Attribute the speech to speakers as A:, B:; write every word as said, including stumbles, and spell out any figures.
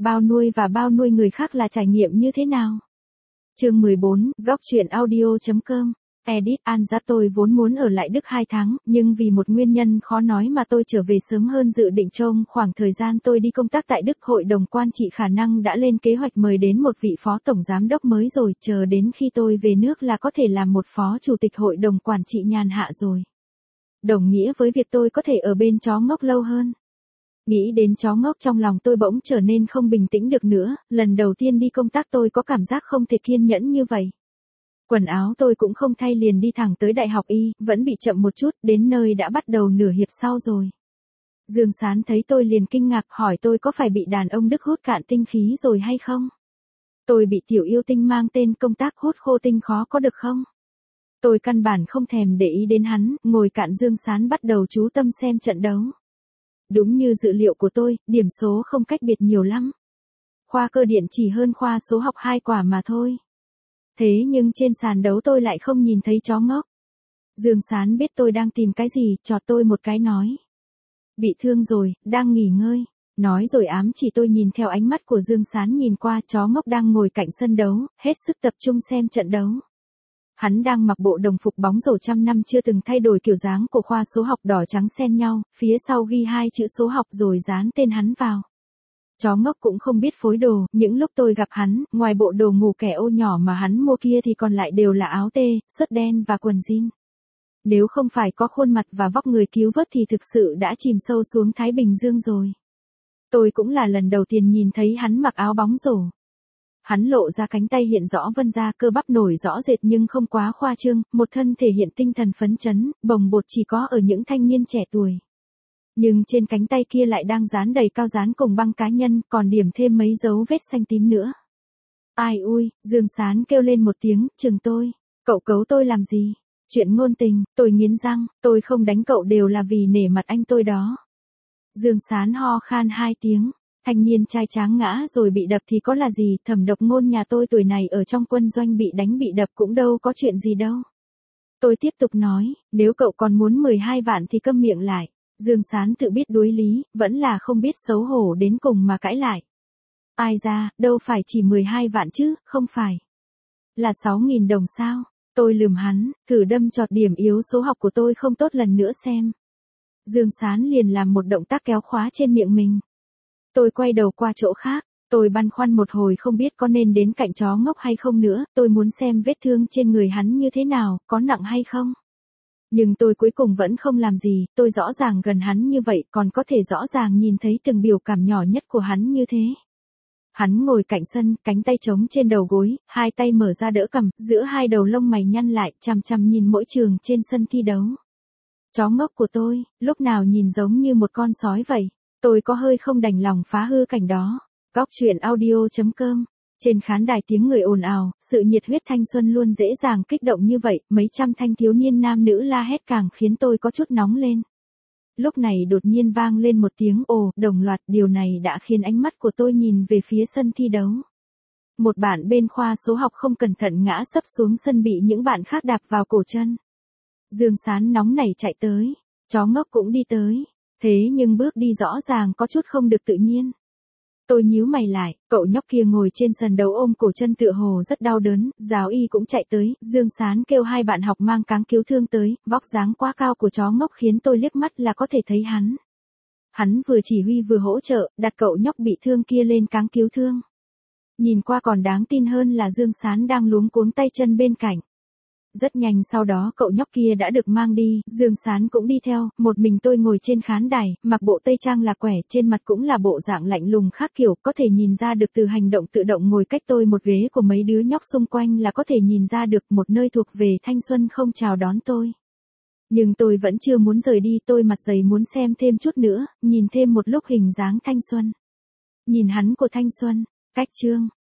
A: bao nuôi và bao nuôi người khác là trải nghiệm như thế nào? Chương mười bốn, góc truyện audio.com. Edit An ra tôi vốn muốn ở lại Đức hai tháng, nhưng vì một nguyên nhân khó nói mà tôi trở về sớm hơn dự định trong khoảng thời gian tôi đi công tác tại Đức. Hội đồng quản trị khả năng đã lên kế hoạch mời đến một vị phó tổng giám đốc mới rồi, chờ đến khi tôi về nước là có thể làm một phó chủ tịch hội đồng quản trị nhàn hạ rồi. Đồng nghĩa với việc tôi có thể ở bên chó ngốc lâu hơn. Nghĩ đến chó ngốc trong lòng tôi bỗng trở nên không bình tĩnh được nữa, lần đầu tiên đi công tác tôi có cảm giác không thể kiên nhẫn như vậy. Quần áo tôi cũng không thay liền đi thẳng tới đại học y, vẫn bị chậm một chút, đến nơi đã bắt đầu nửa hiệp sau rồi. Dương Sán thấy tôi liền kinh ngạc hỏi tôi có phải bị đàn ông Đức hút cạn tinh khí rồi hay không? Tôi bị tiểu yêu tinh mang tên công tác hút khô tinh khó có được không? Tôi căn bản không thèm để ý đến hắn, ngồi cạnh Dương Sán bắt đầu chú tâm xem trận đấu. Đúng như dự liệu của tôi, điểm số không cách biệt nhiều lắm. Khoa cơ điện chỉ hơn khoa số học hai quả mà thôi. Thế nhưng trên sàn đấu tôi lại không nhìn thấy chó ngốc. Dương Sán biết tôi đang tìm cái gì, chọt tôi một cái nói. Bị thương rồi, đang nghỉ ngơi. Nói rồi ám chỉ tôi nhìn theo ánh mắt của Dương Sán nhìn qua chó ngốc đang ngồi cạnh sân đấu, hết sức tập trung xem trận đấu. Hắn đang mặc bộ đồng phục bóng rổ trăm năm chưa từng thay đổi kiểu dáng của khoa số học đỏ trắng xen nhau, phía sau ghi hai chữ số học rồi dán tên hắn vào. Chó ngốc cũng không biết phối đồ, những lúc tôi gặp hắn, ngoài bộ đồ ngủ kẻ ô nhỏ mà hắn mua kia thì còn lại đều là áo tê, sớt đen và quần jean. Nếu không phải có khuôn mặt và vóc người cứu vớt thì thực sự đã chìm sâu xuống Thái Bình Dương rồi. Tôi cũng là lần đầu tiên nhìn thấy hắn mặc áo bóng rổ. Hắn lộ ra cánh tay hiện rõ vân da cơ bắp nổi rõ rệt nhưng không quá khoa trương, một thân thể hiện tinh thần phấn chấn, bồng bột chỉ có ở những thanh niên trẻ tuổi. Nhưng trên cánh tay kia lại đang dán đầy cao dán cùng băng cá nhân, còn điểm thêm mấy dấu vết xanh tím nữa. Ai ui, Dương Sán kêu lên một tiếng, chừng tôi. Cậu cấu tôi làm gì? Chuyện ngôn tình, tôi nghiến răng, tôi không đánh cậu đều là vì nể mặt anh tôi đó. Dương Sán ho khan hai tiếng. Thanh niên trai tráng ngã rồi bị đập thì có là gì, Thẩm Độc Ngôn nhà tôi tuổi này ở trong quân doanh bị đánh bị đập cũng đâu có chuyện gì đâu. Tôi tiếp tục nói, nếu cậu còn muốn mười hai vạn thì câm miệng lại. Dương Sán tự biết đối lý, vẫn là không biết xấu hổ đến cùng mà cãi lại. Ai ra, đâu phải chỉ mười hai vạn chứ, không phải. Là sáu nghìn đồng sao? Tôi lườm hắn, thử đâm chọt điểm yếu số học của tôi không tốt lần nữa xem. Dương Sán liền làm một động tác kéo khóa trên miệng mình. Tôi quay đầu qua chỗ khác, tôi băn khoăn một hồi không biết có nên đến cạnh chó ngốc hay không nữa, tôi muốn xem vết thương trên người hắn như thế nào, có nặng hay không. Nhưng tôi cuối cùng vẫn không làm gì, tôi rõ ràng gần hắn như vậy còn có thể rõ ràng nhìn thấy từng biểu cảm nhỏ nhất của hắn như thế. Hắn ngồi cạnh sân, cánh tay trống trên đầu gối, hai tay mở ra đỡ cằm, giữa hai đầu lông mày nhăn lại, chằm chằm nhìn mỗi trường trên sân thi đấu. Chó ngốc của tôi, lúc nào nhìn giống như một con sói vậy. Tôi có hơi không đành lòng phá hư cảnh đó. Góc truyện audio.com. Trên khán đài tiếng người ồn ào, sự nhiệt huyết thanh xuân luôn dễ dàng kích động như vậy, mấy trăm thanh thiếu niên nam nữ la hét càng khiến tôi có chút nóng lên. Lúc này đột nhiên vang lên một tiếng ồ, đồng loạt, điều này đã khiến ánh mắt của tôi nhìn về phía sân thi đấu. Một bạn bên khoa số học không cẩn thận ngã sấp xuống sân bị những bạn khác đạp vào cổ chân. Dương Sán nóng nảy chạy tới, chó ngốc cũng đi tới. Thế nhưng bước đi rõ ràng có chút không được tự nhiên. Tôi nhíu mày lại, cậu nhóc kia ngồi trên sân đấu ôm cổ chân tựa hồ rất đau đớn, giáo y cũng chạy tới, Dương Sán kêu hai bạn học mang cáng cứu thương tới, vóc dáng quá cao của chó ngốc khiến tôi liếc mắt là có thể thấy hắn. Hắn vừa chỉ huy vừa hỗ trợ, đặt cậu nhóc bị thương kia lên cáng cứu thương. Nhìn qua còn đáng tin hơn là Dương Sán đang luống cuống tay chân bên cạnh. Rất nhanh sau đó cậu nhóc kia đã được mang đi, Dương Sán cũng đi theo, một mình tôi ngồi trên khán đài, mặc bộ tây trang là quẻ, trên mặt cũng là bộ dạng lạnh lùng khác kiểu, có thể nhìn ra được từ hành động tự động ngồi cách tôi một ghế của mấy đứa nhóc xung quanh là có thể nhìn ra được một nơi thuộc về thanh xuân không chào đón tôi. Nhưng tôi vẫn chưa muốn rời đi, tôi mặt dày muốn xem thêm chút nữa, nhìn thêm một lúc hình dáng thanh xuân. Nhìn hắn của thanh xuân, cách trương,